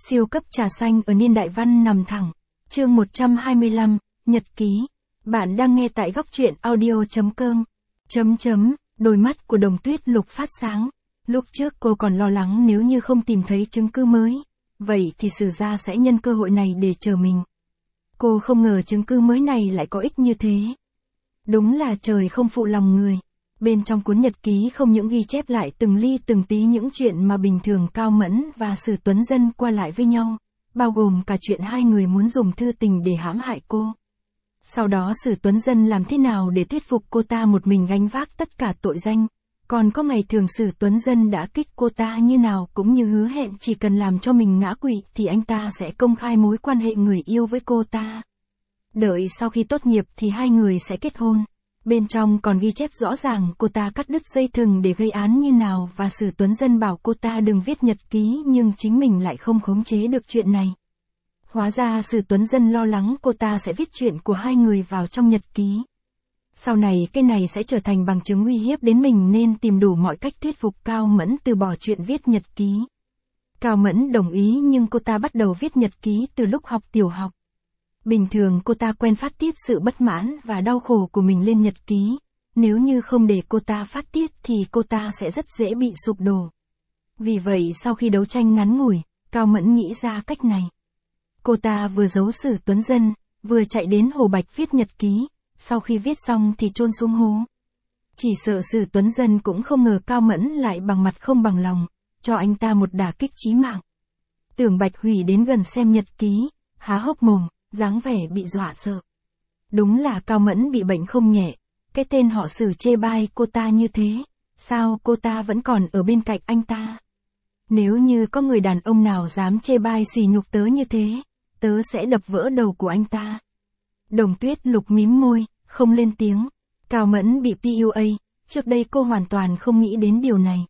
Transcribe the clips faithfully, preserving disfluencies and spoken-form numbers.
Siêu cấp trà xanh ở niên đại văn nằm thẳng. Chương một trăm hai mươi lăm, Nhật ký. Bạn đang nghe tại góc truyện audio.com. Chấm chấm, đôi mắt của Đồng Tuyết Lục phát sáng. Lúc trước cô còn lo lắng nếu như không tìm thấy chứng cứ mới, vậy thì Sử gia sẽ nhân cơ hội này để chờ mình. Cô không ngờ chứng cứ mới này lại có ích như thế. Đúng là trời không phụ lòng người. Bên trong cuốn nhật ký không những ghi chép lại từng ly từng tí những chuyện mà bình thường Cao Mẫn và Sử Tuấn Dân qua lại với nhau, bao gồm cả chuyện hai người muốn dùng thư tình để hãm hại cô. Sau đó Sử Tuấn Dân làm thế nào để thuyết phục cô ta một mình gánh vác tất cả tội danh, còn có ngày thường Sử Tuấn Dân đã kích cô ta như nào cũng như hứa hẹn chỉ cần làm cho mình ngã quỵ thì anh ta sẽ công khai mối quan hệ người yêu với cô ta. Đợi sau khi tốt nghiệp thì hai người sẽ kết hôn. Bên trong còn ghi chép rõ ràng cô ta cắt đứt dây thừng để gây án như nào và Sử Tuấn Dân bảo cô ta đừng viết nhật ký nhưng chính mình lại không khống chế được chuyện này. Hóa ra Sử Tuấn Dân lo lắng cô ta sẽ viết chuyện của hai người vào trong nhật ký. Sau này cái này sẽ trở thành bằng chứng uy hiếp đến mình nên tìm đủ mọi cách thuyết phục Cao Mẫn từ bỏ chuyện viết nhật ký. Cao Mẫn đồng ý nhưng cô ta bắt đầu viết nhật ký từ lúc học tiểu học. Bình thường cô ta quen phát tiết sự bất mãn và đau khổ của mình lên nhật ký, nếu như không để cô ta phát tiết thì cô ta sẽ rất dễ bị sụp đổ. Vì vậy sau khi đấu tranh ngắn ngủi, Cao Mẫn nghĩ ra cách này. Cô ta vừa giấu Sử Tuấn Dân, vừa chạy đến Hồ Bạch viết nhật ký, sau khi viết xong thì chôn xuống hố. Chỉ sợ Sử Tuấn Dân cũng không ngờ Cao Mẫn lại bằng mặt không bằng lòng, cho anh ta một đả kích chí mạng. Tưởng Bạch Hủy đến gần xem nhật ký, há hốc mồm, dáng vẻ bị dọa sợ. Đúng là Cao Mẫn bị bệnh không nhẹ, cái tên họ Sử chê bai cô ta như thế, sao cô ta vẫn còn ở bên cạnh anh ta? Nếu như có người đàn ông nào dám chê bai sỉ nhục tớ như thế, tớ sẽ đập vỡ đầu của anh ta. Đồng Tuyết Lục mím môi, không lên tiếng. Cao Mẫn bị pê u a, trước đây cô hoàn toàn không nghĩ đến điều này.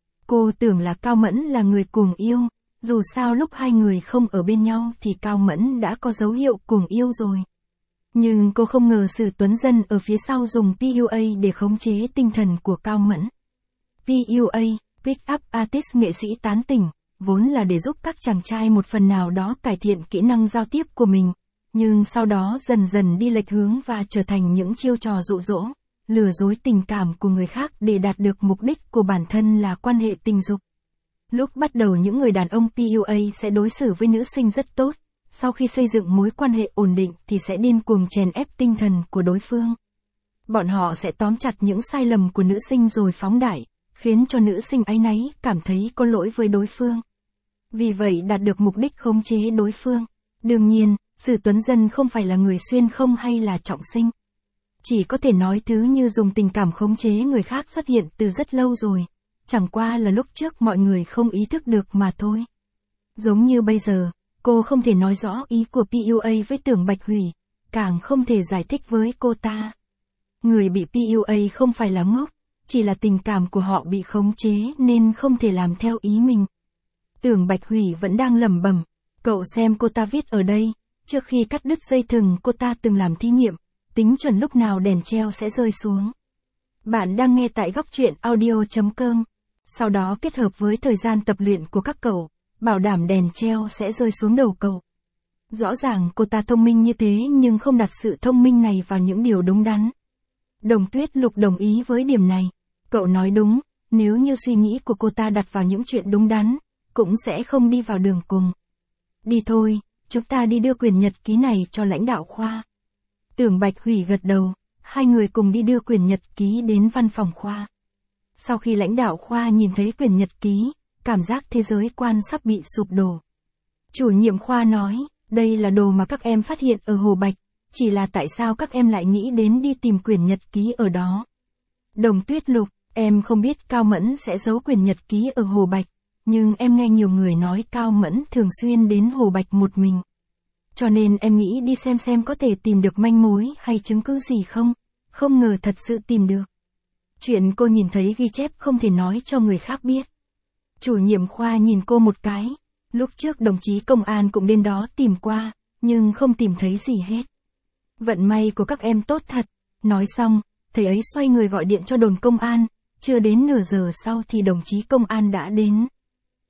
Cô tưởng là Cao Mẫn là người cuồng yêu, dù sao lúc hai người không ở bên nhau thì Cao Mẫn đã có dấu hiệu cuồng yêu rồi. Nhưng cô không ngờ Sử Tuấn Dân ở phía sau dùng pê u a để khống chế tinh thần của Cao Mẫn. pê u a, Pick Up Artist nghệ sĩ tán tỉnh, vốn là để giúp các chàng trai một phần nào đó cải thiện kỹ năng giao tiếp của mình, nhưng sau đó dần dần đi lệch hướng và trở thành những chiêu trò dụ dỗ, lừa dối tình cảm của người khác để đạt được mục đích của bản thân là quan hệ tình dục. Lúc bắt đầu những người đàn ông pê u a sẽ đối xử với nữ sinh rất tốt, sau khi xây dựng mối quan hệ ổn định thì sẽ điên cuồng chèn ép tinh thần của đối phương. Bọn họ sẽ tóm chặt những sai lầm của nữ sinh rồi phóng đại, khiến cho nữ sinh áy náy cảm thấy có lỗi với đối phương. Vì vậy đạt được mục đích khống chế đối phương. Đương nhiên, Sử Tuấn Dân không phải là người xuyên không hay là trọng sinh. Chỉ có thể nói thứ như dùng tình cảm khống chế người khác xuất hiện từ rất lâu rồi. Chẳng qua là lúc trước mọi người không ý thức được mà thôi. Giống như bây giờ, cô không thể nói rõ ý của pê u a với Tưởng Bạch Hủy, càng không thể giải thích với cô ta. Người bị pê u a không phải là ngốc, chỉ là tình cảm của họ bị khống chế nên không thể làm theo ý mình. Tưởng Bạch Hủy vẫn đang lẩm bẩm, cậu xem cô ta viết ở đây, trước khi cắt đứt dây thừng cô ta từng làm thí nghiệm, tính chuẩn lúc nào đèn treo sẽ rơi xuống. Bạn đang nghe tại góc truyện audio.com. Sau đó kết hợp với thời gian tập luyện của các cậu, bảo đảm đèn treo sẽ rơi xuống đầu cậu. Rõ ràng cô ta thông minh như thế nhưng không đặt sự thông minh này vào những điều đúng đắn. Đồng Tuyết Lục đồng ý với điểm này. Cậu nói đúng, nếu như suy nghĩ của cô ta đặt vào những chuyện đúng đắn, cũng sẽ không đi vào đường cùng. Đi thôi, chúng ta đi đưa quyển nhật ký này cho lãnh đạo khoa. Tưởng Bạch Hủy gật đầu, hai người cùng đi đưa quyển nhật ký đến văn phòng khoa. Sau khi lãnh đạo khoa nhìn thấy quyển nhật ký, cảm giác thế giới quan sắp bị sụp đổ. Chủ nhiệm khoa nói, đây là đồ mà các em phát hiện ở Hồ Bạch, chỉ là tại sao các em lại nghĩ đến đi tìm quyển nhật ký ở đó. Đồng Tuyết Lục, em không biết Cao Mẫn sẽ giấu quyển nhật ký ở Hồ Bạch, nhưng em nghe nhiều người nói Cao Mẫn thường xuyên đến Hồ Bạch một mình. Cho nên em nghĩ đi xem xem có thể tìm được manh mối hay chứng cứ gì không, không ngờ thật sự tìm được. Chuyện cô nhìn thấy ghi chép không thể nói cho người khác biết. Chủ nhiệm khoa nhìn cô một cái, lúc trước đồng chí công an cũng đến đó tìm qua, nhưng không tìm thấy gì hết. Vận may của các em tốt thật. Nói xong, thầy ấy xoay người gọi điện cho đồn công an, chưa đến nửa giờ sau thì đồng chí công an đã đến.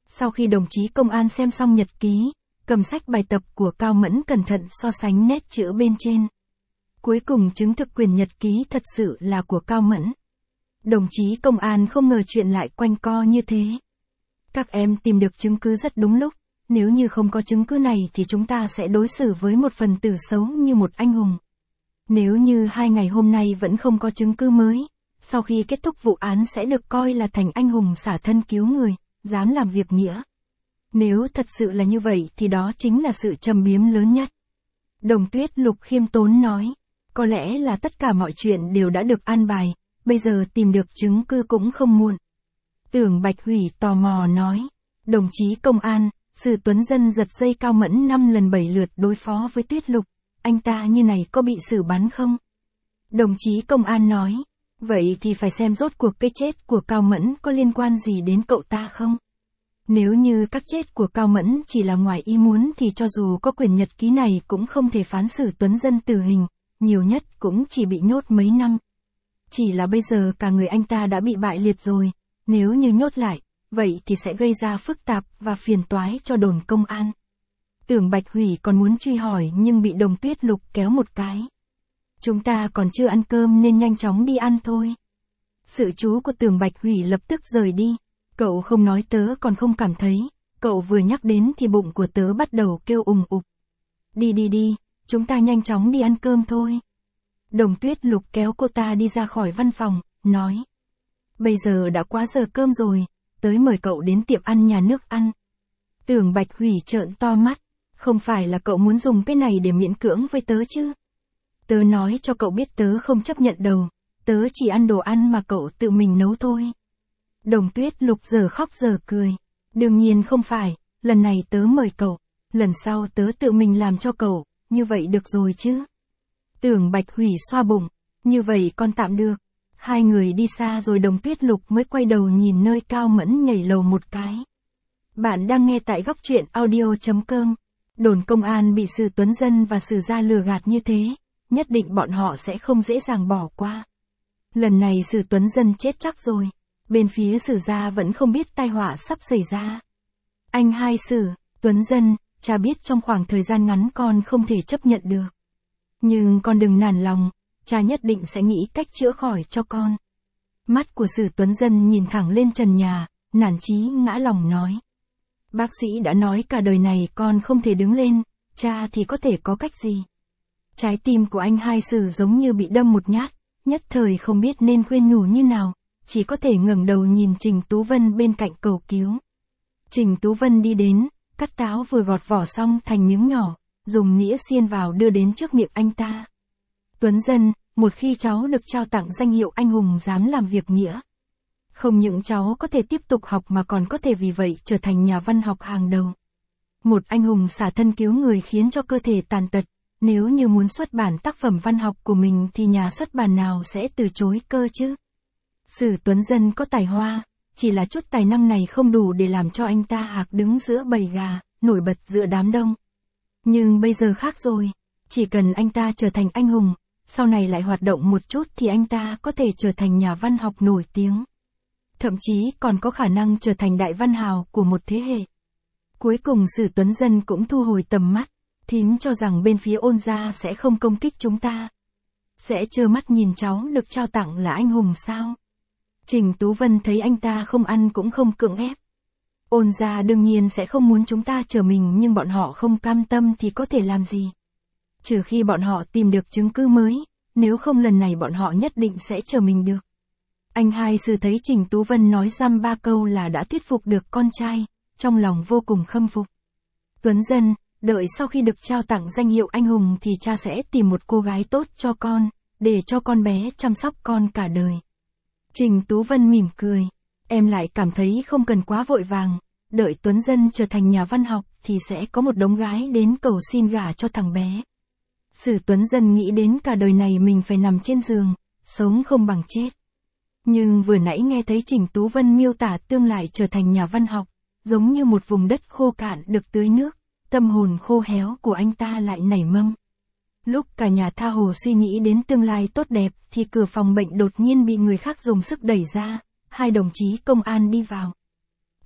Sau khi đồng chí công an xem xong nhật ký, cầm sách bài tập của Cao Mẫn cẩn thận so sánh nét chữ bên trên. Cuối cùng chứng thực quyển nhật ký thật sự là của Cao Mẫn. Đồng chí công an không ngờ chuyện lại quanh co như thế. Các em tìm được chứng cứ rất đúng lúc, nếu như không có chứng cứ này thì chúng ta sẽ đối xử với một phần tử xấu như một anh hùng. Nếu như hai ngày hôm nay vẫn không có chứng cứ mới, sau khi kết thúc vụ án sẽ được coi là thành anh hùng xả thân cứu người, dám làm việc nghĩa. Nếu thật sự là như vậy thì đó chính là sự trầm biếm lớn nhất. Đồng Tuyết Lục khiêm tốn nói, có lẽ là tất cả mọi chuyện đều đã được an bài, bây giờ tìm được chứng cứ cũng không muộn. Tưởng Bạch Hủy tò mò nói, đồng chí công an, Sử Tuấn Dân giật dây Cao Mẫn năm lần bảy lượt đối phó với Tuyết Lục, anh ta như này có bị xử bắn không? Đồng chí công an nói, vậy thì phải xem rốt cuộc cái chết của Cao Mẫn có liên quan gì đến cậu ta không? Nếu như các chết của Cao Mẫn chỉ là ngoài ý muốn thì cho dù có quyển nhật ký này cũng không thể phán xử Tuấn Dân tử hình, nhiều nhất cũng chỉ bị nhốt mấy năm. Chỉ là bây giờ cả người anh ta đã bị bại liệt rồi, nếu như nhốt lại, vậy thì sẽ gây ra phức tạp và phiền toái cho đồn công an. Tưởng Bạch Hủy còn muốn truy hỏi nhưng bị Đồng Tuyết Lục kéo một cái. Chúng ta còn chưa ăn cơm nên nhanh chóng đi ăn thôi. Sự chú của Tưởng Bạch Hủy lập tức rời đi. Cậu không nói tớ còn không cảm thấy, cậu vừa nhắc đến thì bụng của tớ bắt đầu kêu ùng ục. Đi đi đi, chúng ta nhanh chóng đi ăn cơm thôi. Đồng Tuyết Lục kéo cô ta đi ra khỏi văn phòng, nói. Bây giờ đã quá giờ cơm rồi, tới mời cậu đến tiệm ăn nhà nước ăn. Tưởng Bạch Hủy trợn to mắt, không phải là cậu muốn dùng cái này để miễn cưỡng với tớ chứ. Tớ nói cho cậu biết tớ không chấp nhận đâu, tớ chỉ ăn đồ ăn mà cậu tự mình nấu thôi. Đồng Tuyết Lục giờ khóc giờ cười. Đương nhiên không phải, lần này tớ mời cậu, lần sau tớ tự mình làm cho cậu, như vậy được rồi chứ. Tưởng Bạch Hủy xoa bụng, như vậy con tạm được. Hai người đi xa rồi Đồng Tuyết Lục mới quay đầu nhìn nơi Cao Mẫn nhảy lầu một cái. Bạn đang nghe tại góc truyện audio chấm com. Đồn công an bị Sử Tuấn Dân và Sử gia lừa gạt như thế, nhất định bọn họ sẽ không dễ dàng bỏ qua. Lần này Sử Tuấn Dân chết chắc rồi. Bên phía Sử gia vẫn không biết tai họa sắp xảy ra. Anh hai Sử, Tuấn Dân, cha biết trong khoảng thời gian ngắn con không thể chấp nhận được. Nhưng con đừng nản lòng, cha nhất định sẽ nghĩ cách chữa khỏi cho con. Mắt của Sử Tuấn Dân nhìn thẳng lên trần nhà, nản chí ngã lòng nói. Bác sĩ đã nói cả đời này con không thể đứng lên, cha thì có thể có cách gì? Trái tim của anh hai Sử giống như bị đâm một nhát, nhất thời không biết nên khuyên nhủ như nào. Chỉ có thể ngẩng đầu nhìn Trình Tú Vân bên cạnh cầu cứu. Trình Tú Vân đi đến, cắt táo vừa gọt vỏ xong thành miếng nhỏ, dùng nĩa xiên vào đưa đến trước miệng anh ta. Tuấn Dân, một khi cháu được trao tặng danh hiệu anh hùng dám làm việc nghĩa. Không những cháu có thể tiếp tục học mà còn có thể vì vậy trở thành nhà văn học hàng đầu. Một anh hùng xả thân cứu người khiến cho cơ thể tàn tật, nếu như muốn xuất bản tác phẩm văn học của mình thì nhà xuất bản nào sẽ từ chối cơ chứ? Sử Tuấn Dân có tài hoa, chỉ là chút tài năng này không đủ để làm cho anh ta hạc đứng giữa bầy gà, nổi bật giữa đám đông. Nhưng bây giờ khác rồi, chỉ cần anh ta trở thành anh hùng, sau này lại hoạt động một chút thì anh ta có thể trở thành nhà văn học nổi tiếng. Thậm chí còn có khả năng trở thành đại văn hào của một thế hệ. Cuối cùng Sử Tuấn Dân cũng thu hồi tầm mắt, thím cho rằng bên phía Ôn gia sẽ không công kích chúng ta. Sẽ trơ mắt nhìn cháu được trao tặng là anh hùng sao? Trình Tú Vân thấy anh ta không ăn cũng không cưỡng ép. Ôn gia đương nhiên sẽ không muốn chúng ta trở mình nhưng bọn họ không cam tâm thì có thể làm gì? Trừ khi bọn họ tìm được chứng cứ mới, nếu không lần này bọn họ nhất định sẽ trở mình được. Anh hai Sử thấy Trình Tú Vân nói dăm ba câu là đã thuyết phục được con trai, trong lòng vô cùng khâm phục. Tuấn Dân, đợi sau khi được trao tặng danh hiệu anh hùng thì cha sẽ tìm một cô gái tốt cho con, để cho con bé chăm sóc con cả đời. Trình Tú Vân mỉm cười, em lại cảm thấy không cần quá vội vàng, đợi Tuấn Dân trở thành nhà văn học thì sẽ có một đống gái đến cầu xin gả cho thằng bé. Sử Tuấn Dân nghĩ đến cả đời này mình phải nằm trên giường, sống không bằng chết. Nhưng vừa nãy nghe thấy Trình Tú Vân miêu tả tương lai trở thành nhà văn học, giống như một vùng đất khô cạn được tưới nước, tâm hồn khô héo của anh ta lại nảy mầm. Lúc cả nhà tha hồ suy nghĩ đến tương lai tốt đẹp thì cửa phòng bệnh đột nhiên bị người khác dùng sức đẩy ra, hai đồng chí công an đi vào.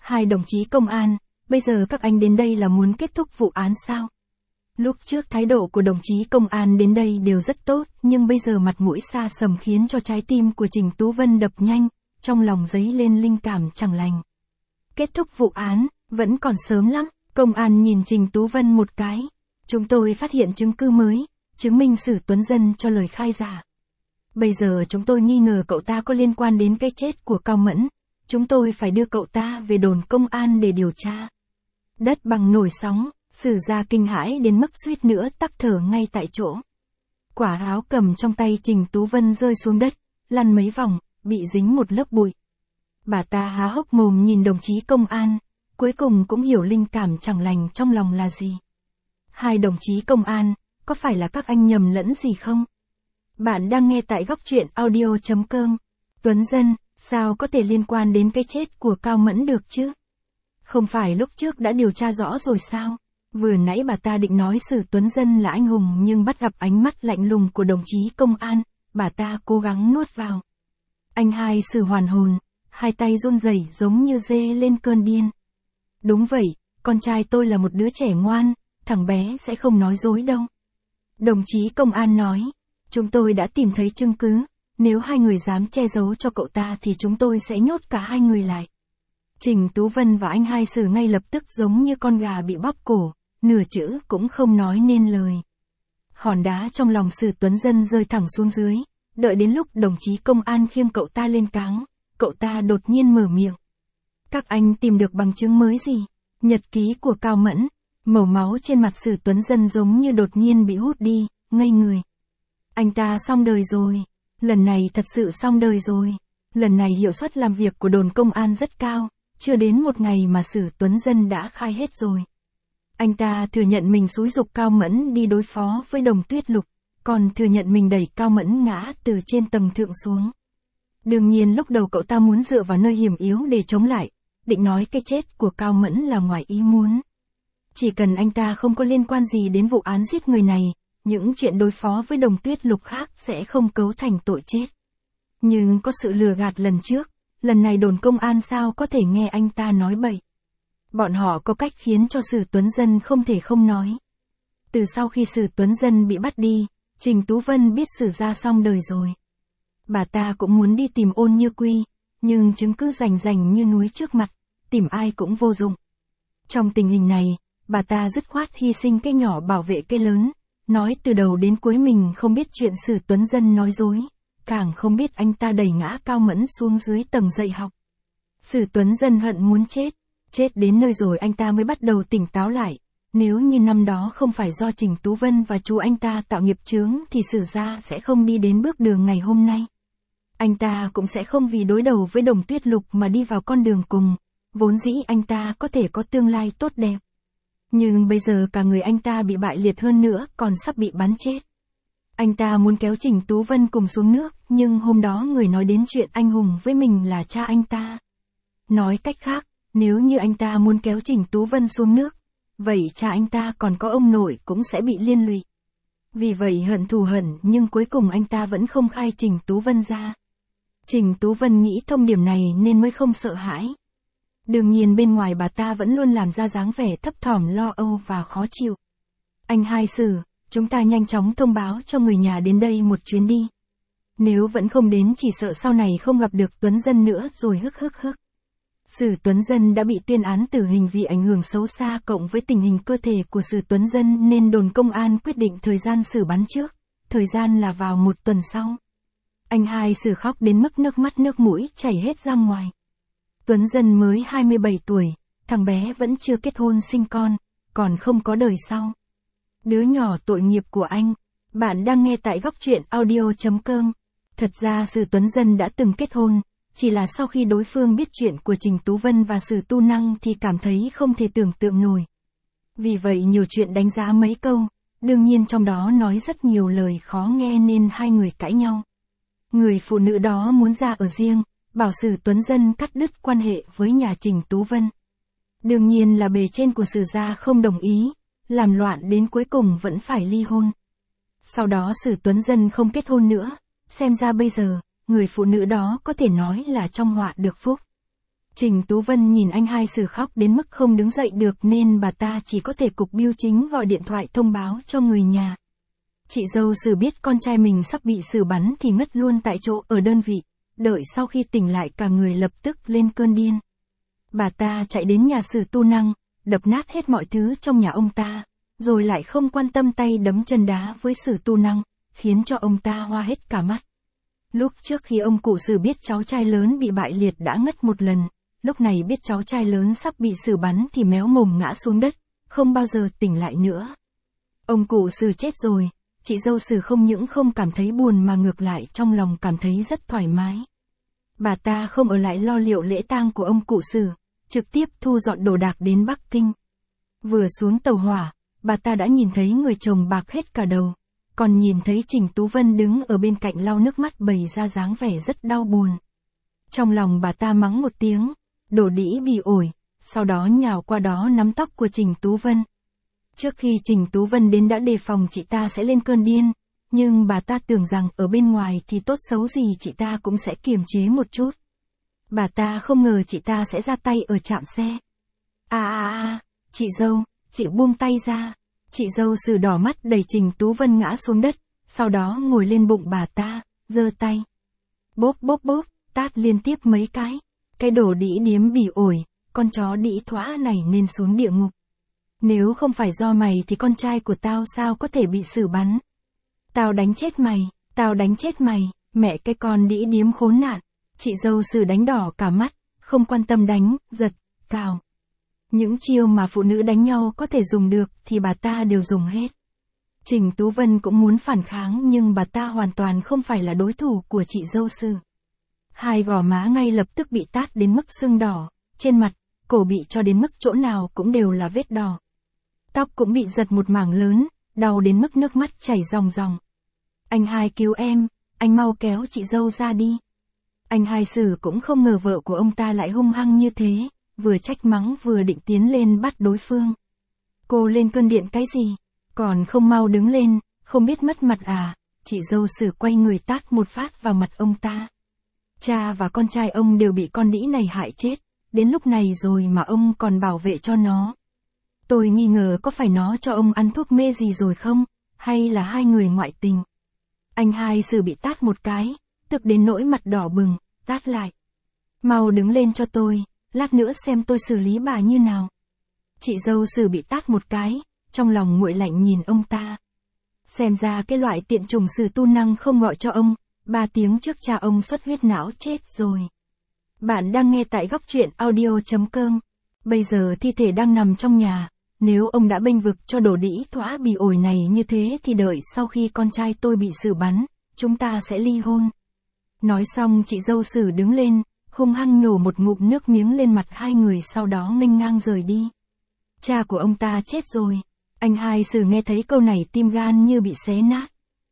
Hai đồng chí công an, bây giờ các anh đến đây là muốn kết thúc vụ án sao? Lúc trước thái độ của đồng chí công an đến đây đều rất tốt, nhưng bây giờ mặt mũi xa sầm khiến cho trái tim của Trình Tú Vân đập nhanh, trong lòng dấy lên linh cảm chẳng lành. Kết thúc vụ án, vẫn còn sớm lắm, công an nhìn Trình Tú Vân một cái. Chúng tôi phát hiện chứng cứ mới, chứng minh Sử Tuấn Dân cho lời khai giả. Bây giờ chúng tôi nghi ngờ cậu ta có liên quan đến cái chết của Cao Mẫn. Chúng tôi phải đưa cậu ta về đồn công an để điều tra. Đất bằng nổi sóng, Sử gia kinh hãi đến mức suýt nữa tắc thở ngay tại chỗ. Quả áo cầm trong tay Trình Tú Vân rơi xuống đất, lăn mấy vòng, bị dính một lớp bụi. Bà ta há hốc mồm nhìn đồng chí công an, cuối cùng cũng hiểu linh cảm chẳng lành trong lòng là gì. Hai đồng chí công an, có phải là các anh nhầm lẫn gì không? Bạn đang nghe tại góc truyện audio chấm com. Tuấn Dân, sao có thể liên quan đến cái chết của Cao Mẫn được chứ? Không phải lúc trước đã điều tra rõ rồi sao? Vừa nãy bà ta định nói Sử Tuấn Dân là anh hùng nhưng bắt gặp ánh mắt lạnh lùng của đồng chí công an, bà ta cố gắng nuốt vào. Anh hai Sử hoàn hồn, hai tay run rẩy giống như dê lên cơn điên. Đúng vậy, con trai tôi là một đứa trẻ ngoan, thằng bé sẽ không nói dối đâu. Đồng chí công an nói, chúng tôi đã tìm thấy chứng cứ, nếu hai người dám che giấu cho cậu ta thì chúng tôi sẽ nhốt cả hai người lại. Trình Tú Vân và anh hai Sử ngay lập tức giống như con gà bị bóp cổ, nửa chữ cũng không nói nên lời. Hòn đá trong lòng Sử Tuấn Dân rơi thẳng xuống dưới, đợi đến lúc đồng chí công an khiêng cậu ta lên cáng, cậu ta đột nhiên mở miệng. Các anh tìm được bằng chứng mới gì? Nhật ký của Cao Mẫn. Màu máu trên mặt Sử Tuấn Dân giống như đột nhiên bị hút đi, ngây người. Anh ta xong đời rồi. Lần này thật sự xong đời rồi. Lần này hiệu suất làm việc của đồn công an rất cao, chưa đến một ngày mà Sử Tuấn Dân đã khai hết rồi. Anh ta thừa nhận mình xúi giục Cao Mẫn đi đối phó với Đồng Tuyết Lục, còn thừa nhận mình đẩy Cao Mẫn ngã từ trên tầng thượng xuống. Đương nhiên lúc đầu cậu ta muốn dựa vào nơi hiểm yếu để chống lại, định nói cái chết của Cao Mẫn là ngoài ý muốn. Chỉ cần anh ta không có liên quan gì đến vụ án giết người này, những chuyện đối phó với Đồng Tuyết Lục khác sẽ không cấu thành tội chết. Nhưng có sự lừa gạt lần trước, lần này đồn công an sao có thể nghe anh ta nói bậy. Bọn họ có cách khiến cho Sử Tuấn Dân không thể không nói. Từ sau khi Sử Tuấn Dân bị bắt đi, Trình Tú Vân biết Sử gia xong đời rồi. Bà ta cũng muốn đi tìm Ôn Như Quy, nhưng chứng cứ rành rành như núi trước mặt, tìm ai cũng vô dụng. Trong tình hình này, bà ta dứt khoát hy sinh cái nhỏ bảo vệ cái lớn, nói từ đầu đến cuối mình không biết chuyện Sử Tuấn Dân nói dối, càng không biết anh ta đẩy ngã Cao Mẫn xuống dưới tầng dạy học. Sử Tuấn Dân hận muốn chết, chết đến nơi rồi anh ta mới bắt đầu tỉnh táo lại. Nếu như năm đó không phải do Trình Tú Vân và chú anh ta tạo nghiệp chướng thì Sử gia sẽ không đi đến bước đường ngày hôm nay. Anh ta cũng sẽ không vì đối đầu với Đồng Tuyết Lục mà đi vào con đường cùng, vốn dĩ anh ta có thể có tương lai tốt đẹp. Nhưng bây giờ cả người anh ta bị bại liệt hơn nữa, còn sắp bị bắn chết. Anh ta muốn kéo Trình Tú Vân cùng xuống nước, nhưng hôm đó người nói đến chuyện anh hùng với mình là cha anh ta. Nói cách khác, nếu như anh ta muốn kéo Trình Tú Vân xuống nước, vậy cha anh ta còn có ông nội cũng sẽ bị liên lụy. Vì vậy hận thù hận nhưng cuối cùng anh ta vẫn không khai Trình Tú Vân ra. Trình Tú Vân nghĩ thông điểm này nên mới không sợ hãi. Đương nhiên bên ngoài bà ta vẫn luôn làm ra dáng vẻ thấp thỏm lo âu và khó chịu. Anh hai Sử, chúng ta nhanh chóng thông báo cho người nhà đến đây một chuyến đi. Nếu vẫn không đến chỉ sợ sau này không gặp được Tuấn Dân nữa rồi hức hức hức. Sử Tuấn Dân đã bị tuyên án tử hình vì ảnh hưởng xấu xa cộng với tình hình cơ thể của Sử Tuấn Dân nên đồn công an quyết định thời gian xử bắn trước, thời gian là vào một tuần sau. Anh hai Sử khóc đến mức nước mắt nước mũi chảy hết ra ngoài. Tuấn Dân mới hai mươi bảy tuổi, thằng bé vẫn chưa kết hôn sinh con, còn không có đời sau. Đứa nhỏ tội nghiệp của anh. Bạn đang nghe tại góc truyện audio chấm com. Thật ra Sử Tuấn Dân đã từng kết hôn, chỉ là sau khi đối phương biết chuyện của Trình Tú Vân và Sử Tu Năng thì cảm thấy không thể tưởng tượng nổi. Vì vậy nhiều chuyện đánh giá mấy câu, đương nhiên trong đó nói rất nhiều lời khó nghe nên hai người cãi nhau. Người phụ nữ đó muốn ra ở riêng, bảo Sử Tuấn Dân cắt đứt quan hệ với nhà Trình Tú Vân. Đương nhiên là bề trên của Sử gia không đồng ý, làm loạn đến cuối cùng vẫn phải ly hôn. Sau đó Sử Tuấn Dân không kết hôn nữa, xem ra bây giờ, người phụ nữ đó có thể nói là trong họa được phúc. Trình Tú Vân nhìn anh hai Sử khóc đến mức không đứng dậy được nên bà ta chỉ có thể cục bưu chính gọi điện thoại thông báo cho người nhà. Chị dâu Sử biết con trai mình sắp bị Sử bắn thì ngất luôn tại chỗ ở đơn vị, đợi sau khi tỉnh lại cả người lập tức lên cơn điên. Bà ta chạy đến nhà Sử Tu Năng, đập nát hết mọi thứ trong nhà ông ta, rồi lại không quan tâm tay đấm chân đá với Sử Tu Năng, khiến cho ông ta hoa hết cả mắt. Lúc trước khi ông cụ Sử biết cháu trai lớn bị bại liệt đã ngất một lần, lúc này biết cháu trai lớn sắp bị Sử bắn thì méo mồm ngã xuống đất, không bao giờ tỉnh lại nữa. Ông cụ Sử chết rồi, chị dâu Sử không những không cảm thấy buồn mà ngược lại trong lòng cảm thấy rất thoải mái. Bà ta không ở lại lo liệu lễ tang của ông cụ Sử, trực tiếp thu dọn đồ đạc đến Bắc Kinh. Vừa xuống tàu hỏa, bà ta đã nhìn thấy người chồng bạc hết cả đầu, còn nhìn thấy Trình Tú Vân đứng ở bên cạnh lau nước mắt bày ra dáng vẻ rất đau buồn. Trong lòng bà ta mắng một tiếng, đồ đĩ bị ổi, sau đó nhào qua đó nắm tóc của Trình Tú Vân. Trước khi Trình Tú Vân đến đã đề phòng chị ta sẽ lên cơn điên, nhưng bà ta tưởng rằng ở bên ngoài thì tốt xấu gì chị ta cũng sẽ kiềm chế một chút. Bà ta không ngờ chị ta sẽ ra tay ở trạm xe. À à à, chị dâu, chị buông tay ra. Chị dâu Sử đỏ mắt đẩy Trình Tú Vân ngã xuống đất, sau đó ngồi lên bụng bà ta, giơ tay. Bốp bốp bốp, tát liên tiếp mấy cái. Cái đồ đĩ điếm bỉ ổi, con chó đĩ thóa này nên xuống địa ngục. Nếu không phải do mày thì con trai của tao sao có thể bị Sử bắn. Tao đánh chết mày, tao đánh chết mày, mẹ cái con đĩ điếm khốn nạn. Chị dâu Sử đánh đỏ cả mắt, không quan tâm đánh, giật, cào. Những chiêu mà phụ nữ đánh nhau có thể dùng được thì bà ta đều dùng hết. Trình Tú Vân cũng muốn phản kháng nhưng bà ta hoàn toàn không phải là đối thủ của chị dâu Sử. Hai gò má ngay lập tức bị tát đến mức sưng đỏ, trên mặt, cổ bị cho đến mức chỗ nào cũng đều là vết đỏ. Tóc cũng bị giật một mảng lớn, đau đến mức nước mắt chảy ròng ròng. Anh hai cứu em, anh mau kéo chị dâu ra đi. Anh hai Sử cũng không ngờ vợ của ông ta lại hung hăng như thế, vừa trách mắng vừa định tiến lên bắt đối phương. Cô lên cơn điện cái gì? Còn không mau đứng lên, không biết mất mặt à? Chị dâu Sử quay người tát một phát vào mặt ông ta. Cha và con trai ông đều bị con đĩ này hại chết, đến lúc này rồi mà ông còn bảo vệ cho nó. Tôi nghi ngờ có phải nó cho ông ăn thuốc mê gì rồi không, hay là hai người ngoại tình. Anh hai Sử bị tát một cái, tức đến nỗi mặt đỏ bừng, tát lại. Mau đứng lên cho tôi, lát nữa xem tôi xử lý bà như nào. Chị dâu Sử bị tát một cái, trong lòng nguội lạnh nhìn ông ta. Xem ra cái loại tiện chủng Sử Tu Năng không gọi cho ông, ba tiếng trước cha ông xuất huyết não chết rồi. Bạn đang nghe tại góc truyện audio chấm com. Bây giờ thi thể đang nằm trong nhà, nếu ông đã bênh vực cho đồ đĩ thóa bỉ ổi này như thế thì đợi sau khi con trai tôi bị Sử bắn, chúng ta sẽ ly hôn. Nói xong chị dâu Sử đứng lên, hung hăng nhổ một ngụm nước miếng lên mặt hai người sau đó nghênh ngang rời đi. Cha của ông ta chết rồi. Anh hai Sử nghe thấy câu này tim gan như bị xé nát.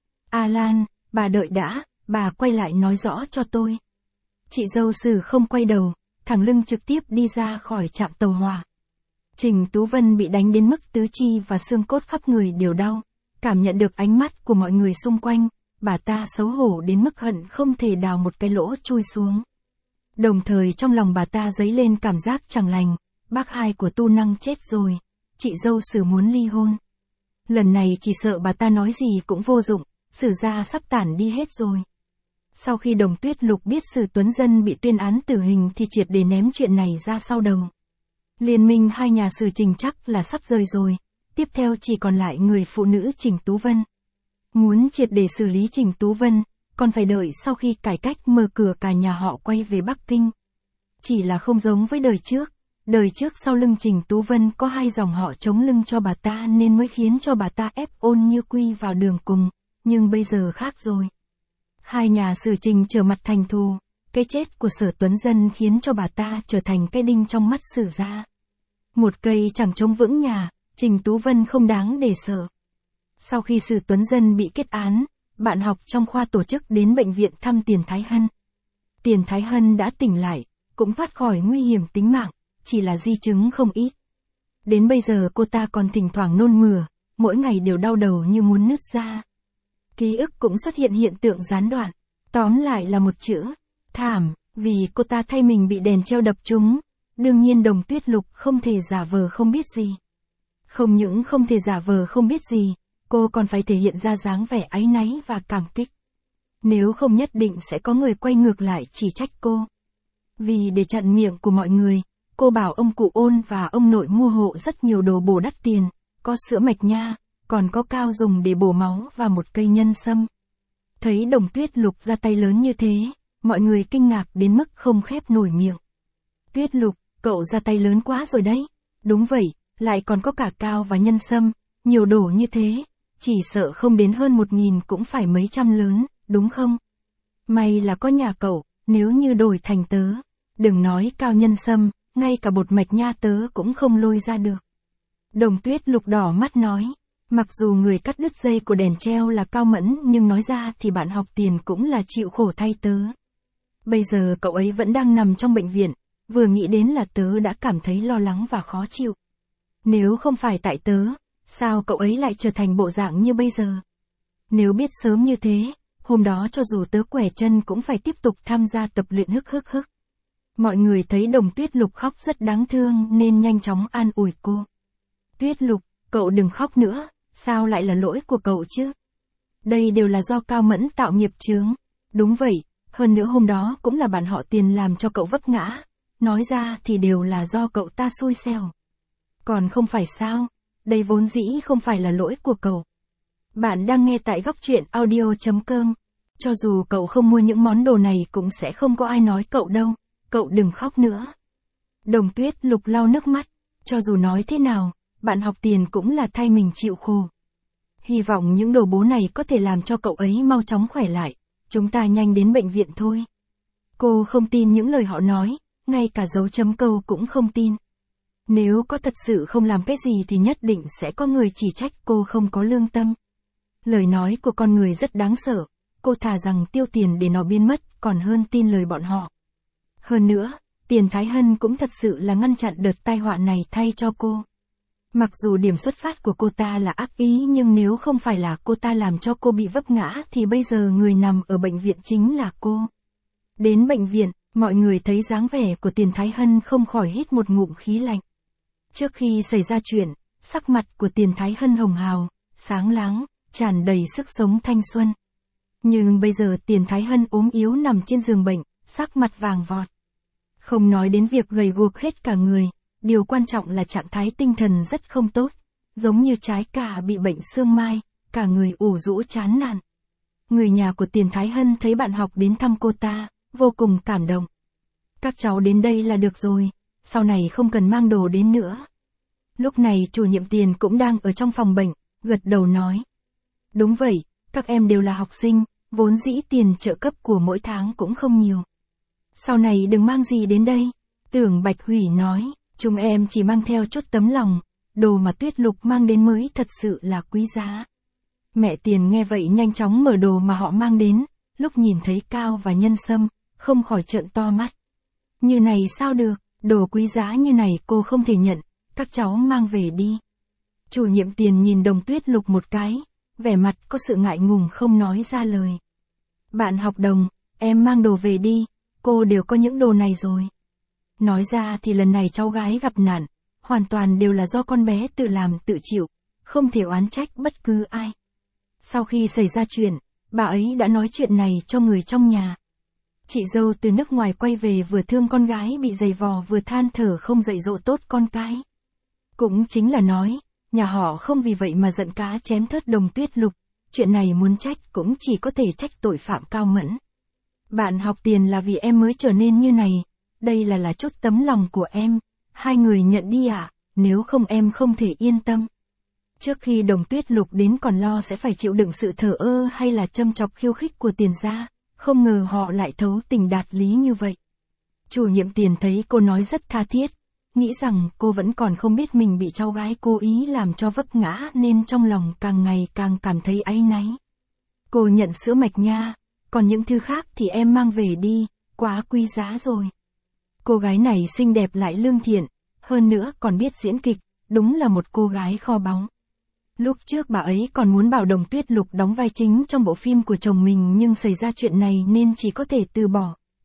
A Lan, bà đợi đã, bà quay lại nói rõ cho tôi. Chị dâu Sử không quay đầu, thẳng lưng trực tiếp đi ra khỏi trạm tàu hỏa. Trình Tú Vân bị đánh đến mức tứ chi và xương cốt khắp người đều đau. Cảm nhận được ánh mắt của mọi người xung quanh, bà ta xấu hổ đến mức hận không thể đào một cái lỗ chui xuống. Đồng thời trong lòng bà ta dấy lên cảm giác chẳng lành, bác hai của Tu Năng chết rồi, chị dâu Sử muốn ly hôn. Lần này chỉ sợ bà ta nói gì cũng vô dụng, Sử gia sắp tản đi hết rồi. Sau khi Đồng Tuyết Lục biết Sử Tuấn Dân bị tuyên án tử hình thì triệt để ném chuyện này ra sau đầu. Liên minh hai nhà Sử Trình chắc là sắp rời rồi, tiếp theo chỉ còn lại người phụ nữ Trình Tú Vân. Muốn triệt để xử lý Trình Tú Vân, còn phải đợi sau khi cải cách mở cửa cả nhà họ quay về Bắc Kinh. Chỉ là không giống với đời trước, đời trước sau lưng Trình Tú Vân có hai dòng họ chống lưng cho bà ta nên mới khiến cho bà ta ép Ôn Như Quy vào đường cùng, nhưng bây giờ khác rồi. Hai nhà Sử Trình trở mặt thành thù, cái chết của Sở Tuấn Dân khiến cho bà ta trở thành cái đinh trong mắt Sử gia. Một cây chẳng chống vững nhà, Trình Tú Vân không đáng để sợ. Sau khi Sử Tuấn Dân bị kết án, bạn học trong khoa tổ chức đến bệnh viện thăm Tiền Thái Hân. Tiền Thái Hân đã tỉnh lại, cũng thoát khỏi nguy hiểm tính mạng, chỉ là di chứng không ít. Đến bây giờ cô ta còn thỉnh thoảng nôn mửa, mỗi ngày đều đau đầu như muốn nứt ra. Ký ức cũng xuất hiện hiện tượng gián đoạn, tóm lại là một chữ, thảm, Vì cô ta thay mình bị đèn treo đập trúng, đương nhiên Đồng Tuyết Lục không thể giả vờ không biết gì. Không những không thể giả vờ không biết gì, cô còn phải thể hiện ra dáng vẻ áy náy và cảm kích. Nếu không nhất định sẽ có người quay ngược lại chỉ trách cô. Vì để chặn miệng của mọi người, cô bảo ông cụ Ôn và ông nội mua hộ rất nhiều đồ bổ đắt tiền, có sữa mạch nha, còn có cao dùng để bổ máu và một cây nhân sâm. Thấy Đồng Tuyết Lục ra tay lớn như thế, mọi người kinh ngạc đến mức không khép nổi miệng. Tuyết Lục, cậu ra tay lớn quá rồi đấy. Đúng vậy, lại còn có cả cao và nhân sâm, nhiều đồ như thế, chỉ sợ không đến hơn một nghìn cũng phải mấy trăm lớn, đúng không? May là có nhà cậu, nếu như đổi thành tớ, đừng nói cao nhân sâm, ngay cả bột mạch nha tớ cũng không lôi ra được. Đồng Tuyết Lục đỏ mắt nói, mặc dù người cắt đứt dây của đèn treo là Cao Mẫn nhưng nói ra thì bạn học Tiền cũng là chịu khổ thay tớ. Bây giờ cậu ấy vẫn đang nằm trong bệnh viện, vừa nghĩ đến là tớ đã cảm thấy lo lắng và khó chịu. Nếu không phải tại tớ, sao cậu ấy lại trở thành bộ dạng như bây giờ? Nếu biết sớm như thế, hôm đó cho dù tớ quẻ chân cũng phải tiếp tục tham gia tập luyện hức hức hức. Mọi người thấy Đồng Tuyết Lục khóc rất đáng thương nên nhanh chóng an ủi cô. Tuyết Lục, cậu đừng khóc nữa, sao lại là lỗi của cậu chứ? Đây đều là do Cao Mẫn tạo nghiệp chướng. Đúng vậy, hơn nữa hôm đó cũng là bạn họ Tiền làm cho cậu vấp ngã. Nói ra thì đều là do cậu ta xui xẻo. Còn không phải sao, đây vốn dĩ không phải là lỗi của cậu. Bạn đang nghe tại góc truyện audio chấm com. Cho dù cậu không mua những món đồ này cũng sẽ không có ai nói cậu đâu, cậu đừng khóc nữa. Đồng Tuyết Lục lau nước mắt, cho dù nói thế nào, bạn học Tiền cũng là thay mình chịu khổ. Hy vọng những đồ bố này có thể làm cho cậu ấy mau chóng khỏe lại, chúng ta nhanh đến bệnh viện thôi. Cô không tin những lời họ nói, ngay cả dấu chấm câu cũng không tin. Nếu có thật sự không làm cái gì thì nhất định sẽ có người chỉ trách cô không có lương tâm. Lời nói của con người rất đáng sợ, cô thà rằng tiêu tiền để nó biến mất còn hơn tin lời bọn họ. Hơn nữa, Tiền Thái Hân cũng thật sự là ngăn chặn đợt tai họa này thay cho cô. Mặc dù điểm xuất phát của cô ta là ác ý nhưng nếu không phải là cô ta làm cho cô bị vấp ngã thì bây giờ người nằm ở bệnh viện chính là cô. Đến bệnh viện, mọi người thấy dáng vẻ của Tiền Thái Hân không khỏi hít một ngụm khí lạnh. Trước khi xảy ra chuyện, sắc mặt của Tiền Thái Hân hồng hào, sáng láng, tràn đầy sức sống thanh xuân. Nhưng bây giờ Tiền Thái Hân ốm yếu nằm trên giường bệnh, sắc mặt vàng vọt. Không nói đến việc gầy guộc hết cả người, điều quan trọng là trạng thái tinh thần rất không tốt, giống như trái cà bị bệnh xương mai, cả người ủ rũ chán nản. Người nhà của Tiền Thái Hân thấy bạn học đến thăm cô ta, vô cùng cảm động. Các cháu đến đây là được rồi, sau này không cần mang đồ đến nữa. Lúc này chủ nhiệm Tiền cũng đang ở trong phòng bệnh, gật đầu nói. Đúng vậy, các em đều là học sinh, vốn dĩ tiền trợ cấp của mỗi tháng cũng không nhiều. Sau này đừng mang gì đến đây. Tưởng Bạch Hủy nói, chúng em chỉ mang theo chút tấm lòng, đồ mà Tuyết Lục mang đến mới thật sự là quý giá. Mẹ Tiền nghe vậy nhanh chóng mở đồ mà họ mang đến, lúc nhìn thấy cao và nhân sâm, không khỏi trợn to mắt. Như này sao được, đồ quý giá như này cô không thể nhận, các cháu mang về đi. Chủ nhiệm Tiền nhìn Đồng Tuyết Lục một cái, vẻ mặt có sự ngại ngùng không nói ra lời. Bạn học Đồng, em mang đồ về đi, cô đều có những đồ này rồi. Nói ra thì lần này cháu gái gặp nạn, hoàn toàn đều là do con bé tự làm tự chịu, không thể oán trách bất cứ ai. Sau khi xảy ra chuyện, bà ấy đã nói chuyện này cho người trong nhà. Chị dâu từ nước ngoài quay về vừa thương con gái bị giày vò vừa than thở không dạy dỗ tốt con cái. Cũng chính là nói, nhà họ không vì vậy mà giận cá chém thớt Đồng Tuyết Lục, chuyện này muốn trách cũng chỉ có thể trách tội phạm Cao Mẫn. Bạn học Tiền là vì em mới trở nên như này, đây là là chút tấm lòng của em, hai người nhận đi ạ, à, nếu không em không thể yên tâm. Trước khi Đồng Tuyết Lục đến còn lo sẽ phải chịu đựng sự thờ ơ hay là châm chọc khiêu khích của Tiền gia, không ngờ họ lại thấu tình đạt lý như vậy. Chủ nhiệm Tiền thấy cô nói rất tha thiết, nghĩ rằng cô vẫn còn không biết mình bị cháu gái cố ý làm cho vấp ngã nên trong lòng càng ngày càng cảm thấy áy náy. Cô nhận sữa mạch nha, còn những thứ khác thì em mang về đi, quá quý giá rồi. Cô gái này xinh đẹp lại lương thiện, hơn nữa còn biết diễn kịch, đúng là một cô gái kho báu. Lúc trước bà ấy còn muốn bảo Đồng Tuyết Lục đóng vai chính trong bộ phim của chồng mình nhưng xảy ra chuyện này nên chỉ có thể từ bỏ.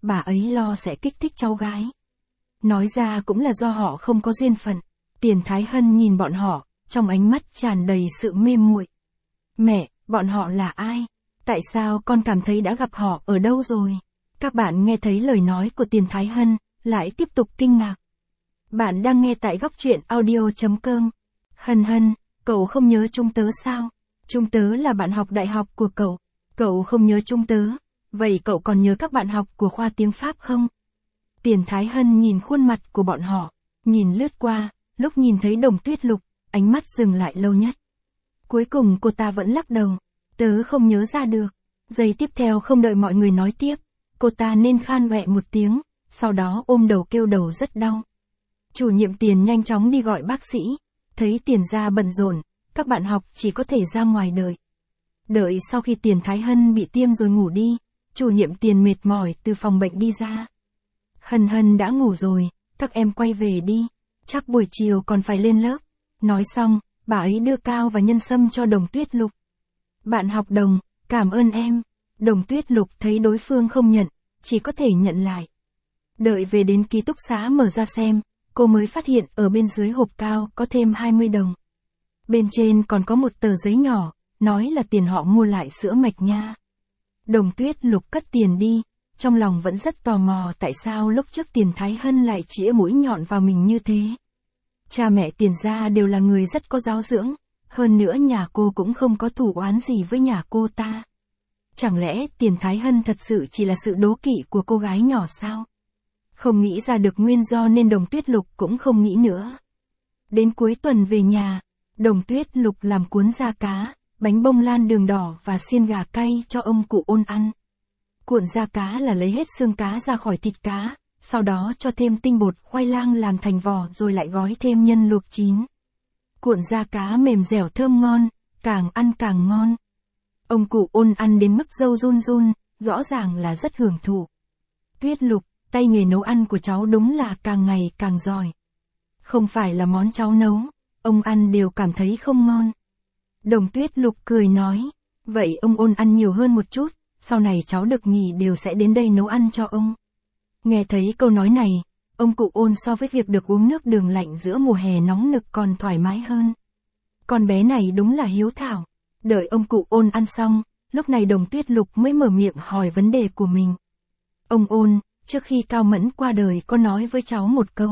bà ấy lo sẽ kích thích cháu gái. Nói ra cũng là do họ không có duyên phận. Tiền Thái Hân nhìn bọn họ, trong ánh mắt tràn đầy sự mê muội. Mẹ, bọn họ là ai? Tại sao con cảm thấy đã gặp họ ở đâu rồi? Các bạn nghe thấy lời nói của Tiền Thái Hân, lại tiếp tục kinh ngạc. Bạn đang nghe tại góc truyện audio chấm com. Hân Hân, cậu không nhớ Trung Tớ sao? Trung Tớ là bạn học đại học của cậu. Cậu không nhớ Trung Tớ, vậy cậu còn nhớ các bạn học của khoa tiếng Pháp không? Tiền Thái Hân nhìn khuôn mặt của bọn họ, nhìn lướt qua, lúc nhìn thấy Đồng Tuyết Lục, ánh mắt dừng lại lâu nhất. Cuối cùng cô ta vẫn lắc đầu, tớ không nhớ ra được. Giây tiếp theo không đợi mọi người nói tiếp, cô ta nên khan vẹ một tiếng, sau đó ôm đầu kêu đầu rất đau. Chủ nhiệm Tiền nhanh chóng đi gọi bác sĩ, thấy Tiền gia bận rộn, các bạn học chỉ có thể ra ngoài đợi. Đợi sau khi Tiền Thái Hân bị tiêm rồi ngủ đi, chủ nhiệm Tiền mệt mỏi từ phòng bệnh đi ra. Hân Hân đã ngủ rồi, các em quay về đi, chắc buổi chiều còn phải lên lớp. Nói xong, bà ấy đưa cao và nhân sâm cho Đồng Tuyết Lục. Bạn học Đồng, cảm ơn em. Đồng Tuyết Lục thấy đối phương không nhận, chỉ có thể nhận lại. Đợi về đến ký túc xá mở ra xem, cô mới phát hiện ở bên dưới hộp cao có thêm hai mươi đồng. Bên trên còn có một tờ giấy nhỏ, nói là tiền họ mua lại sữa mạch nha. Đồng Tuyết Lục cất tiền đi, trong lòng vẫn rất tò mò tại sao lúc trước Tiền Thái Hân lại chĩa mũi nhọn vào mình như thế. Cha mẹ Tiền gia đều là người rất có giáo dưỡng, hơn nữa nhà cô cũng không có thù oán gì với nhà cô ta. Chẳng lẽ Tiền Thái Hân thật sự chỉ là sự đố kỵ của cô gái nhỏ sao? Không nghĩ ra được nguyên do nên Đồng Tuyết Lục cũng không nghĩ nữa. Đến cuối tuần về nhà, Đồng Tuyết Lục làm cuốn da cá, bánh bông lan đường đỏ và xiên gà cay cho ông cụ Ôn ăn. Cuộn da cá là lấy hết xương cá ra khỏi thịt cá, sau đó cho thêm tinh bột khoai lang làm thành vỏ rồi lại gói thêm nhân luộc chín. Cuộn da cá mềm dẻo thơm ngon, càng ăn càng ngon. Ông cụ Ôn ăn đến mức râu run run, rõ ràng là rất hưởng thụ. Tuyết Lục, tay nghề nấu ăn của cháu đúng là càng ngày càng giỏi. Không phải là món cháu nấu, ông ăn đều cảm thấy không ngon. Đồng Tuyết Lục cười nói, vậy ông Ôn ăn nhiều hơn một chút, sau này cháu được nghỉ đều sẽ đến đây nấu ăn cho ông. Nghe thấy câu nói này, ông cụ Ôn so với việc được uống nước đường lạnh giữa mùa hè nóng nực còn thoải mái hơn. Con bé này đúng là hiếu thảo. Đợi ông cụ Ôn ăn xong, lúc này Đồng Tuyết Lục mới mở miệng hỏi vấn đề của mình. Ông Ôn, trước khi Cao Mẫn qua đời có nói với cháu một câu.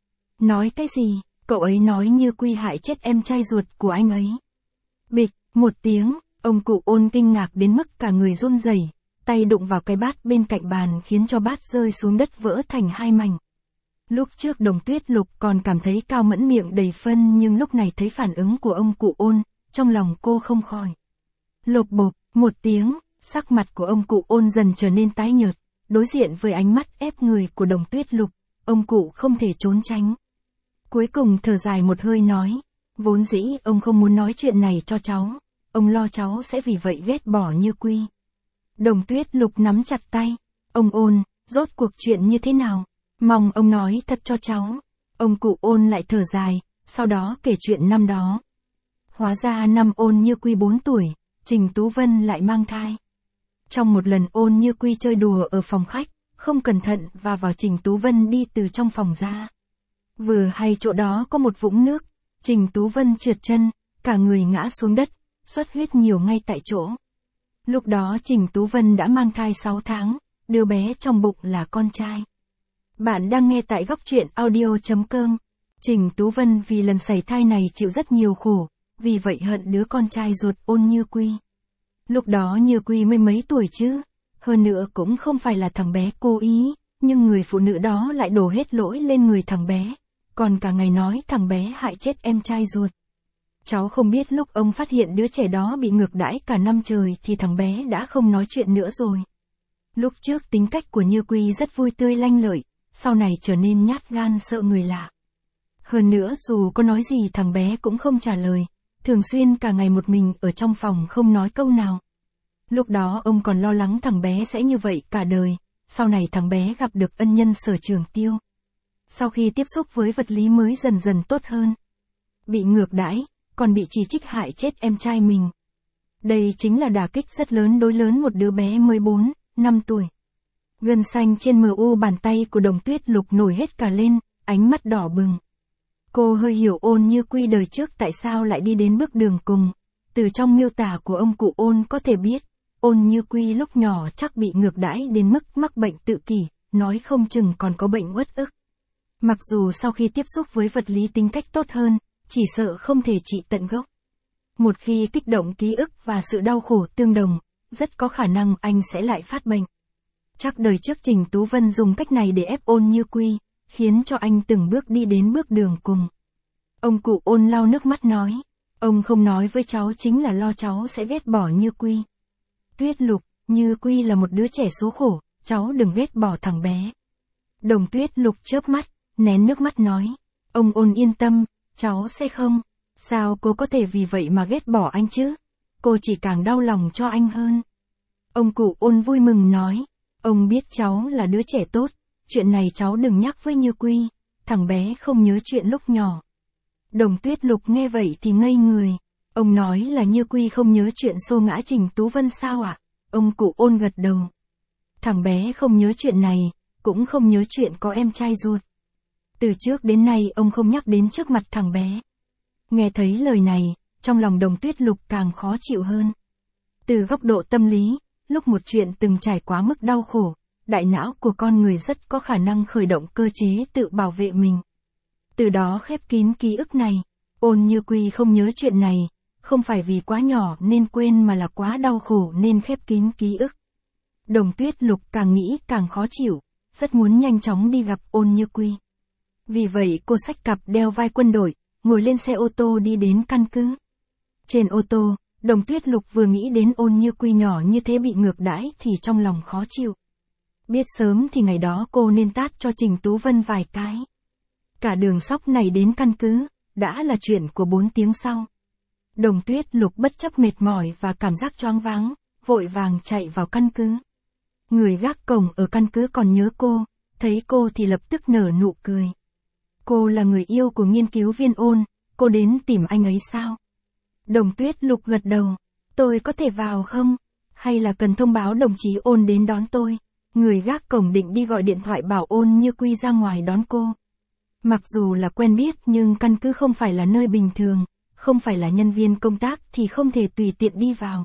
Nói cái gì? Cậu ấy nói Như Quy hại chết em trai ruột của anh ấy. Bịch, một tiếng, ông cụ Ôn kinh ngạc đến mức cả người run rẩy, tay đụng vào cái bát bên cạnh bàn khiến cho bát rơi xuống đất vỡ thành hai mảnh. Lúc trước Đồng Tuyết Lục còn cảm thấy Cao Mẫn miệng đầy phân nhưng lúc này thấy phản ứng của ông cụ Ôn, trong lòng cô không khỏi. Lộp bộp, một tiếng, sắc mặt của ông cụ Ôn dần trở nên tái nhợt, đối diện với ánh mắt ép người của Đồng Tuyết Lục, ông cụ không thể trốn tránh. Cuối cùng thở dài một hơi nói, vốn dĩ ông không muốn nói chuyện này cho cháu, ông lo cháu sẽ vì vậy ghét bỏ Như Quy. Đồng Tuyết Lục nắm chặt tay, ông Ôn, rốt cuộc chuyện như thế nào? Mong ông nói thật cho cháu. Ông cụ Ôn lại thở dài, sau đó kể chuyện năm đó. Hóa ra năm Ôn Như Quy bốn tuổi, Trình Tú Vân lại mang thai. Trong một lần Ôn Như Quy chơi đùa ở phòng khách, không cẩn thận và vào Trình Tú Vân đi từ trong phòng ra. Vừa hay chỗ đó có một vũng nước, Trình Tú Vân trượt chân, cả người ngã xuống đất, xuất huyết nhiều ngay tại chỗ. Lúc đó Trình Tú Vân đã mang thai sáu tháng, đứa bé trong bụng là con trai. Bạn đang nghe tại góc truyện audio chấm com. Trình Tú Vân vì lần sảy thai này chịu rất nhiều khổ, vì vậy hận đứa con trai ruột Ôn Như Quy. Lúc đó Như Quy mới mấy tuổi chứ, hơn nữa cũng không phải là thằng bé cố ý, nhưng người phụ nữ đó lại đổ hết lỗi lên người thằng bé, còn cả ngày nói thằng bé hại chết em trai ruột. Cháu không biết lúc ông phát hiện đứa trẻ đó bị ngược đãi cả năm trời thì thằng bé đã không nói chuyện nữa rồi. Lúc trước tính cách của Như Quy rất vui tươi lanh lợi, sau này trở nên nhát gan sợ người lạ. Hơn nữa dù có nói gì thằng bé cũng không trả lời, thường xuyên cả ngày một mình ở trong phòng không nói câu nào. Lúc đó ông còn lo lắng thằng bé sẽ như vậy cả đời, sau này thằng bé gặp được ân nhân Sở Trường Tiêu. Sau khi tiếp xúc với vật lý mới dần dần tốt hơn. Bị ngược đãi, còn bị chỉ trích hại chết em trai mình. Đây chính là đả kích rất lớn đối lớn một đứa bé mới bốn, năm tuổi. Gân xanh trên mờ u bàn tay của Đồng Tuyết Lục nổi hết cả lên, ánh mắt đỏ bừng. Cô hơi hiểu Ôn Như Quy đời trước tại sao lại đi đến bước đường cùng. Từ trong miêu tả của ông cụ Ôn có thể biết, Ôn Như Quy lúc nhỏ chắc bị ngược đãi đến mức mắc bệnh tự kỷ, nói không chừng còn có bệnh uất ức. Mặc dù sau khi tiếp xúc với vật lý tính cách tốt hơn, chỉ sợ không thể trị tận gốc. Một khi kích động ký ức và sự đau khổ tương đồng, rất có khả năng anh sẽ lại phát bệnh. Chắc đời trước Trình Tú Vân dùng cách này để ép Ôn Như Quy, khiến cho anh từng bước đi đến bước đường cùng. Ông cụ Ôn lau nước mắt nói, ông không nói với cháu chính là lo cháu sẽ ghét bỏ Như Quy. Tuyết Lục, Như Quy là một đứa trẻ số khổ, cháu đừng ghét bỏ thằng bé. Đồng Tuyết Lục chớp mắt, nén nước mắt nói, ông Ôn yên tâm, cháu sẽ không. Sao cô có thể vì vậy mà ghét bỏ anh chứ? Cô chỉ càng đau lòng cho anh hơn. Ông cụ Ôn vui mừng nói, ông biết cháu là đứa trẻ tốt, chuyện này cháu đừng nhắc với Như Quy, thằng bé không nhớ chuyện lúc nhỏ. Đồng Tuyết Lục nghe vậy thì ngây người, ông nói là Như Quy không nhớ chuyện xô ngã Trình Tú Vân sao ạ? À? Ông cụ Ôn gật đầu. Thằng bé không nhớ chuyện này, cũng không nhớ chuyện có em trai ruột. Từ trước đến nay ông không nhắc đến trước mặt thằng bé. Nghe thấy lời này, trong lòng Đồng Tuyết Lục càng khó chịu hơn. Từ góc độ tâm lý, lúc một chuyện từng trải quá mức đau khổ, đại não của con người rất có khả năng khởi động cơ chế tự bảo vệ mình. Từ đó khép kín ký ức này. Ôn Như Quy không nhớ chuyện này, không phải vì quá nhỏ nên quên mà là quá đau khổ nên khép kín ký ức. Đồng Tuyết Lục càng nghĩ càng khó chịu, rất muốn nhanh chóng đi gặp Ôn Như Quy. Vì vậy cô xách cặp đeo vai quân đội, ngồi lên xe ô tô đi đến căn cứ. Trên ô tô, Đồng Tuyết Lục vừa nghĩ đến Ôn Như Quy nhỏ như thế bị ngược đãi thì trong lòng khó chịu. Biết sớm thì ngày đó cô nên tát cho Trình Tú Vân vài cái. Cả đường sóc này đến căn cứ, đã là chuyện của bốn tiếng sau. Đồng Tuyết Lục bất chấp mệt mỏi và cảm giác choáng váng, vội vàng chạy vào căn cứ. Người gác cổng ở căn cứ còn nhớ cô, thấy cô thì lập tức nở nụ cười. Cô là người yêu của nghiên cứu viên Ôn, cô đến tìm anh ấy sao? Đồng Tuyết Lục gật đầu, tôi có thể vào không? Hay là cần thông báo đồng chí Ôn đến đón tôi? Người gác cổng định đi gọi điện thoại bảo Ôn Như Quy ra ngoài đón cô. Mặc dù là quen biết nhưng căn cứ không phải là nơi bình thường, không phải là nhân viên công tác thì không thể tùy tiện đi vào.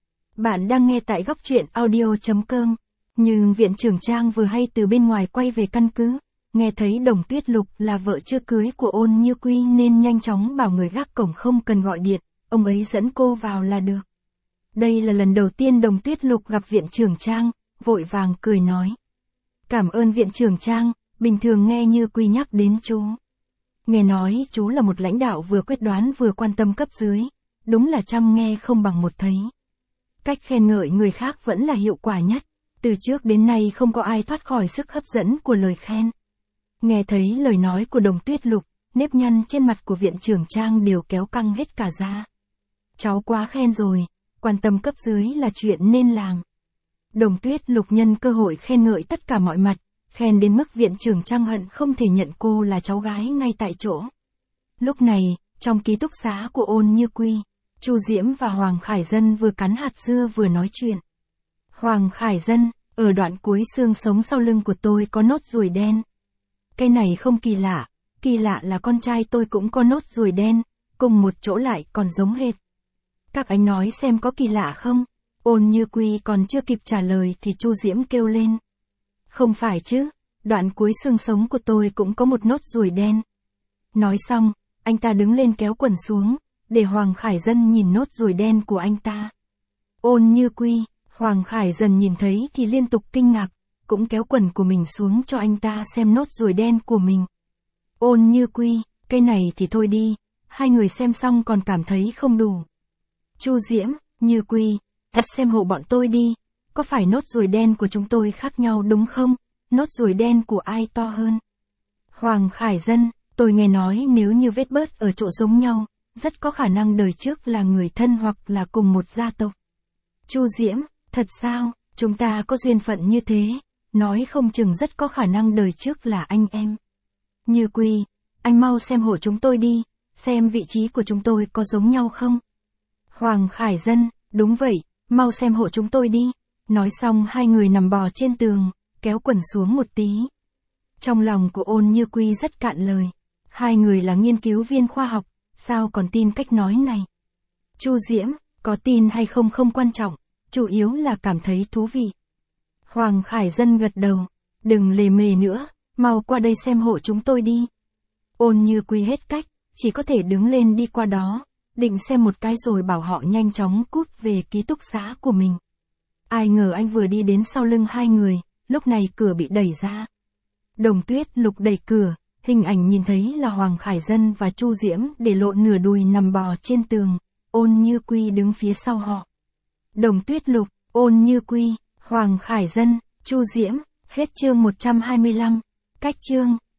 Bạn đang nghe tại góc truyện audio chấm com, nhưng viện trưởng Trang vừa hay từ bên ngoài quay về căn cứ, nghe thấy Đồng Tuyết Lục là vợ chưa cưới của Ôn Như Quy nên nhanh chóng bảo người gác cổng không cần gọi điện, ông ấy dẫn cô vào là được. Đây là lần đầu tiên Đồng Tuyết Lục gặp viện trưởng Trang, vội vàng cười nói. Cảm ơn viện trưởng Trang, bình thường nghe Như Quy nhắc đến chú. Nghe nói chú là một lãnh đạo vừa quyết đoán vừa quan tâm cấp dưới, đúng là trăm nghe không bằng một thấy. Cách khen ngợi người khác vẫn là hiệu quả nhất, từ trước đến nay không có ai thoát khỏi sức hấp dẫn của lời khen. Nghe thấy lời nói của Đồng Tuyết Lục, nếp nhăn trên mặt của viện trưởng Trang đều kéo căng hết cả ra. Cháu quá khen rồi, quan tâm cấp dưới là chuyện nên làm. Đồng Tuyết Lục nhân cơ hội khen ngợi tất cả mọi mặt, khen đến mức viện trưởng Trang hận không thể nhận cô là cháu gái ngay tại chỗ. Lúc này, trong ký túc xá của Ôn Như Quy, Chu Diễm và Hoàng Khải Dân vừa cắn hạt dưa vừa nói chuyện. Hoàng Khải Dân, ở đoạn cuối xương sống sau lưng của tôi có nốt ruồi đen. Cái này không kỳ lạ, kỳ lạ là con trai tôi cũng có nốt ruồi đen, cùng một chỗ lại còn giống hệt. Các anh nói xem có kỳ lạ không? Ôn Như Quy còn chưa kịp trả lời thì Chu Diễm kêu lên. Không phải chứ, đoạn cuối xương sống của tôi cũng có một nốt ruồi đen. Nói xong, anh ta đứng lên kéo quần xuống, để Hoàng Khải Dân nhìn nốt ruồi đen của anh ta. Ôn Như Quy, Hoàng Khải Dân nhìn thấy thì liên tục kinh ngạc, cũng kéo quần của mình xuống cho anh ta xem nốt ruồi đen của mình. Ôn Như Quy, cái này thì thôi đi, hai người xem xong còn cảm thấy không đủ. Chu Diễm, Như Quy, thật xem hộ bọn tôi đi, có phải nốt ruồi đen của chúng tôi khác nhau đúng không? Nốt ruồi đen của ai to hơn? Hoàng Khải Dân, tôi nghe nói nếu như vết bớt ở chỗ giống nhau, rất có khả năng đời trước là người thân hoặc là cùng một gia tộc. Chu Diễm, thật sao, chúng ta có duyên phận như thế, nói không chừng rất có khả năng đời trước là anh em. Như Quy, anh mau xem hộ chúng tôi đi, xem vị trí của chúng tôi có giống nhau không? Hoàng Khải Dân, đúng vậy, mau xem hộ chúng tôi đi. Nói xong hai người nằm bò trên tường, kéo quần xuống một tí. Trong lòng của Ôn Như Quy rất cạn lời. Hai người là nghiên cứu viên khoa học, sao còn tin cách nói này? Chu Diễm, có tin hay không không quan trọng, chủ yếu là cảm thấy thú vị. Hoàng Khải Dân gật đầu, đừng lề mề nữa, mau qua đây xem hộ chúng tôi đi. Ôn Như Quy hết cách, chỉ có thể đứng lên đi qua đó, định xem một cái rồi bảo họ nhanh chóng cút về ký túc xá của mình. Ai ngờ anh vừa đi đến sau lưng hai người, lúc này cửa bị đẩy ra. Đồng Tuyết Lục đẩy cửa, hình ảnh nhìn thấy là Hoàng Khải Dân và Chu Diễm để lộ nửa đùi nằm bò trên tường, Ôn Như Quy đứng phía sau họ. Đồng Tuyết Lục, Ôn Như Quy, Hoàng Khải Dân, Chu Diễm, hết chương một trăm hai mươi lăm, cách chương.